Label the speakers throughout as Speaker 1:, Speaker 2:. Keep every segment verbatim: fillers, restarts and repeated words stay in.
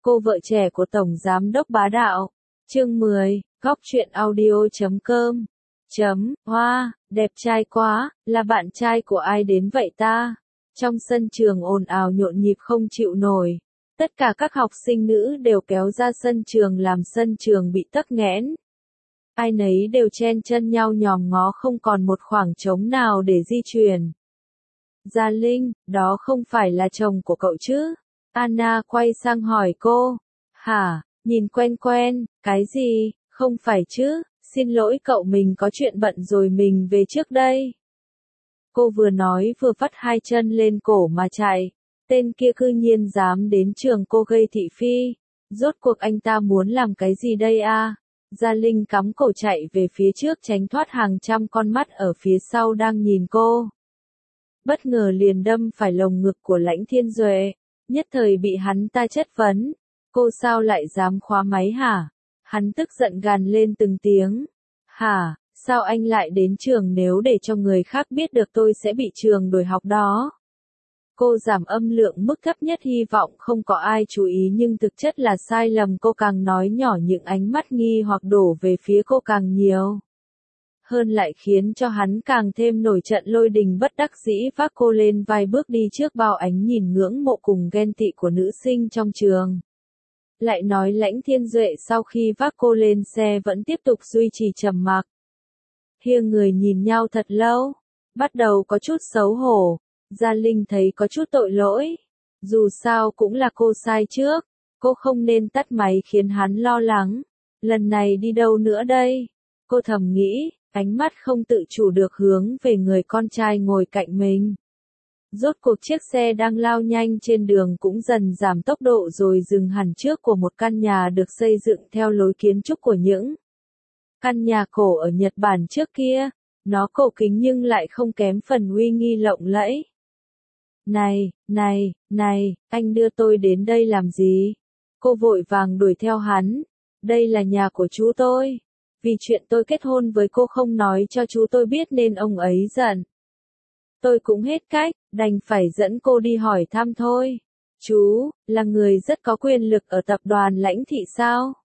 Speaker 1: Cô vợ trẻ của Tổng Giám đốc bá đạo. Chương mười, góc truyện audio chấm com. Chấm, hoa, đẹp trai quá, là bạn trai của ai đến vậy ta? Trong sân trường ồn ào nhộn nhịp không chịu nổi. Tất cả các học sinh nữ đều kéo ra sân trường làm sân trường bị tắc nghẽn. Ai nấy đều chen chân nhau nhòm ngó không còn một khoảng trống nào để di chuyển. Gia Linh, đó không phải là chồng của cậu chứ? Anna quay sang hỏi cô. Hả, nhìn quen quen, cái gì, không phải chứ, xin lỗi cậu mình có chuyện bận rồi mình về trước đây. Cô vừa nói vừa vắt hai chân lên cổ mà chạy. Tên kia cư nhiên dám đến trường cô gây thị phi. Rốt cuộc anh ta muốn làm cái gì đây a? Gia Linh cắm cổ chạy về phía trước tránh thoát hàng trăm con mắt ở phía sau đang nhìn cô. Bất ngờ liền đâm phải lồng ngực của Lãnh Thiên Duệ. Nhất thời bị hắn ta chất vấn. Cô sao lại dám khóa máy hả? Hắn tức giận gằn lên từng tiếng. Hả, sao anh lại đến trường nếu để cho người khác biết được tôi sẽ bị trường đuổi học đó? Cô giảm âm lượng mức thấp nhất hy vọng không có ai chú ý nhưng thực chất là sai lầm. Cô càng nói nhỏ những ánh mắt nghi hoặc đổ về phía cô càng nhiều. Hơn lại khiến cho hắn càng thêm nổi trận lôi đình bất đắc dĩ vác cô lên vai bước đi trước bao ánh nhìn ngưỡng mộ cùng ghen tị của nữ sinh trong trường. Lại nói Lãnh Thiên Duệ sau khi vác cô lên xe vẫn tiếp tục duy trì trầm mặc. Hiêng người nhìn nhau thật lâu, bắt đầu có chút xấu hổ. Gia Linh thấy có chút tội lỗi. Dù sao cũng là cô sai trước, cô không nên tắt máy khiến hắn lo lắng. Lần này đi đâu nữa đây? Cô thầm nghĩ, ánh mắt không tự chủ được hướng về người con trai ngồi cạnh mình. Rốt cuộc chiếc xe đang lao nhanh trên đường cũng dần giảm tốc độ rồi dừng hẳn trước của một căn nhà được xây dựng theo lối kiến trúc của những căn nhà cổ ở Nhật Bản trước kia. Nó cổ kính nhưng lại không kém phần uy nghi lộng lẫy. Này, này, này, anh đưa tôi đến đây làm gì? Cô vội vàng đuổi theo hắn. Đây là nhà của chú tôi. Vì chuyện tôi kết hôn với cô không nói cho chú tôi biết nên ông ấy giận. Tôi cũng hết cách, đành phải dẫn cô đi hỏi thăm thôi. Chú, là người rất có quyền lực ở tập đoàn Lãnh Thị sao?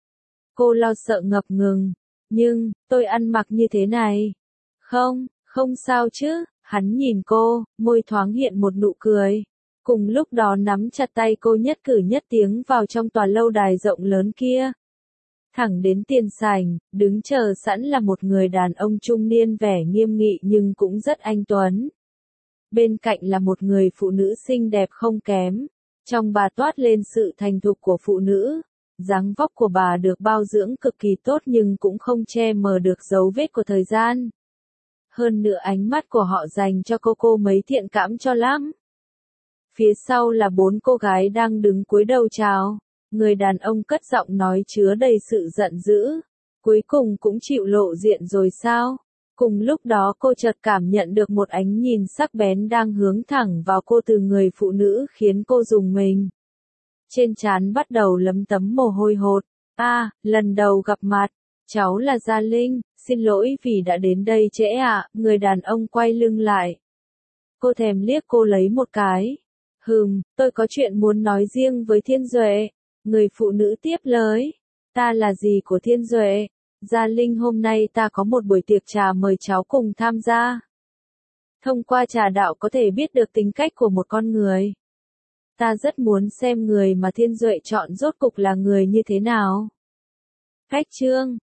Speaker 1: Cô lo sợ ngập ngừng. Nhưng, tôi ăn mặc như thế này. Không, không sao chứ. Hắn nhìn cô, môi thoáng hiện một nụ cười. Cùng lúc đó nắm chặt tay cô nhất cử nhất tiếng vào trong tòa lâu đài rộng lớn kia. Thẳng đến tiền sảnh, đứng chờ sẵn là một người đàn ông trung niên vẻ nghiêm nghị nhưng cũng rất anh tuấn. Bên cạnh là một người phụ nữ xinh đẹp không kém. Trong bà toát lên sự thành thục của phụ nữ. Dáng vóc của bà được bao dưỡng cực kỳ tốt nhưng cũng không che mờ được dấu vết của thời gian. Hơn nữa ánh mắt của họ dành cho cô cô mấy thiện cảm cho lắm. Phía sau là bốn cô gái đang đứng cúi đầu chào. Người đàn ông cất giọng nói chứa đầy sự giận dữ. Cuối cùng cũng chịu lộ diện rồi sao? Cùng lúc đó cô chợt cảm nhận được một ánh nhìn sắc bén đang hướng thẳng vào cô từ người phụ nữ khiến cô rùng mình. Trên trán bắt đầu lấm tấm mồ hôi hột. A, à, lần đầu gặp mặt. Cháu là Gia Linh, xin lỗi vì đã đến đây trễ ạ. À. Người đàn ông quay lưng lại. Cô thèm liếc cô lấy một cái. Hừm, tôi có chuyện muốn nói riêng với Thiên Duệ. Người phụ nữ tiếp lời. Ta là gì của Thiên Duệ? Gia Linh, hôm nay ta có một buổi tiệc trà mời cháu cùng tham gia. Thông qua trà đạo có thể biết được tính cách của một con người. Ta rất muốn xem người mà Thiên Duệ chọn rốt cục là người như thế nào. Cách chương,